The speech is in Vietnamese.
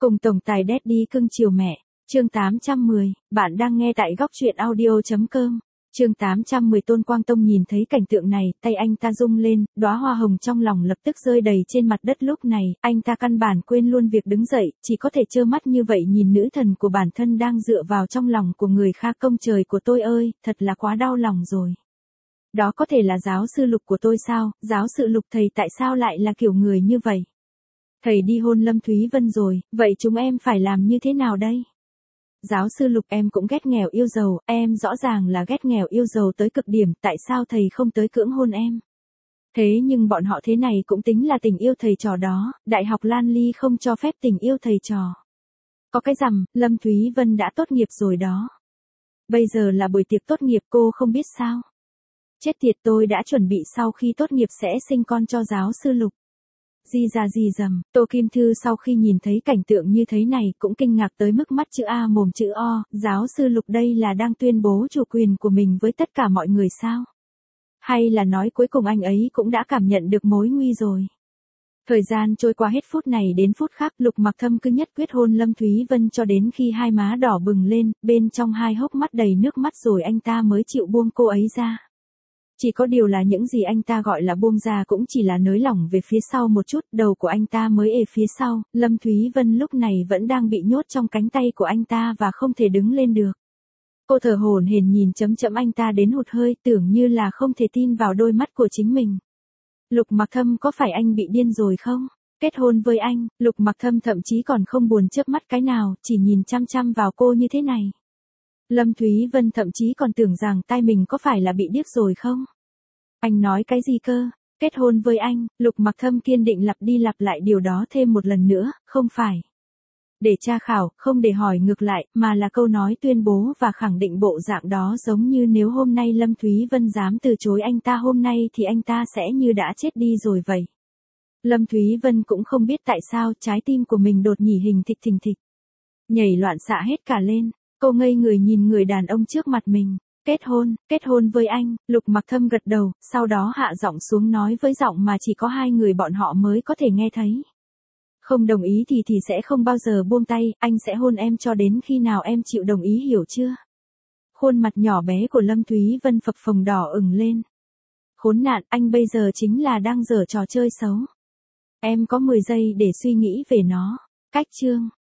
Cùng tổng tài Daddy cưng chiều mẹ. Chương 810, bạn đang nghe tại góc truyện audio.com. Chương 810 Tôn Quang Tông nhìn thấy cảnh tượng này, tay anh ta rung lên, đóa hoa hồng trong lòng lập tức rơi đầy trên mặt đất. Lúc này, anh ta căn bản quên luôn việc đứng dậy, chỉ có thể trơ mắt như vậy nhìn nữ thần của bản thân đang dựa vào trong lòng của người khác. Công trời của tôi ơi, thật là quá đau lòng rồi. Đó có thể là giáo sư Lục của tôi sao? Giáo sư Lục thầy tại sao lại là kiểu người như vậy? Thầy đi hôn Lâm Thúy Vân rồi, vậy chúng em phải làm như thế nào đây? Giáo sư Lục, em cũng ghét nghèo yêu giàu, em rõ ràng là ghét nghèo yêu giàu tới cực điểm, tại sao thầy không tới cưỡng hôn em? Thế nhưng bọn họ thế này cũng tính là tình yêu thầy trò đó, Đại học Lan Ly không cho phép tình yêu thầy trò. Có cái rằm, Lâm Thúy Vân đã tốt nghiệp rồi đó. Bây giờ là buổi tiệc tốt nghiệp, cô không biết sao? Chết tiệt, tôi đã chuẩn bị sau khi tốt nghiệp sẽ sinh con cho giáo sư Lục. Di ra di dầm, Tô Kim Thư sau khi nhìn thấy cảnh tượng như thế này cũng kinh ngạc tới mức mắt chữ A mồm chữ O, giáo sư Lục đây là đang tuyên bố chủ quyền của mình với tất cả mọi người sao? Hay là nói cuối cùng anh ấy cũng đã cảm nhận được mối nguy rồi? Thời gian trôi qua hết phút này đến phút khác, Lục Mặc Thâm cứ nhất quyết hôn Lâm Thúy Vân cho đến khi hai má đỏ bừng lên, bên trong hai hốc mắt đầy nước mắt rồi anh ta mới chịu buông cô ấy ra. Chỉ có điều là những gì anh ta gọi là buông ra cũng chỉ là nới lỏng về phía sau một chút, đầu của anh ta mới ề phía sau. Lâm Thúy Vân lúc này vẫn đang bị nhốt trong cánh tay của anh ta và không thể đứng lên được. Cô thở hổn hển nhìn chấm chấm anh ta đến hụt hơi, tưởng như là không thể tin vào đôi mắt của chính mình. Lục Mặc Thâm, có phải anh bị điên rồi không? Kết hôn với anh? Lục Mặc Thâm thậm chí còn không buồn chớp mắt cái nào, chỉ nhìn chăm chăm vào cô như thế này. Lâm Thúy Vân thậm chí còn tưởng rằng tai mình có phải là bị điếc rồi không? Anh nói cái gì cơ? Kết hôn với anh? Lục Mặc Thâm kiên định lặp đi lặp lại điều đó thêm một lần nữa, không phải để tra khảo, không để hỏi ngược lại, mà là câu nói tuyên bố và khẳng định bộ dạng đó, giống như nếu hôm nay Lâm Thúy Vân dám từ chối anh ta hôm nay thì anh ta sẽ như đã chết đi rồi vậy. Lâm Thúy Vân cũng không biết tại sao trái tim của mình đột nhỉ hình thình thịch. Nhảy loạn xạ hết cả lên. Cô ngây người nhìn người đàn ông trước mặt mình. Kết hôn với anh. Lục Mặc Thâm gật đầu, sau đó hạ giọng xuống nói với giọng mà chỉ có hai người bọn họ mới có thể nghe thấy. Không đồng ý thì sẽ không bao giờ buông tay, anh sẽ hôn em cho đến khi nào em chịu đồng ý, hiểu chưa? Khuôn mặt nhỏ bé của Lâm Thúy Vân phập phồng đỏ ửng lên. Khốn nạn, anh bây giờ chính là đang giở trò chơi xấu. Em có 10 giây để suy nghĩ về nó. Cách chương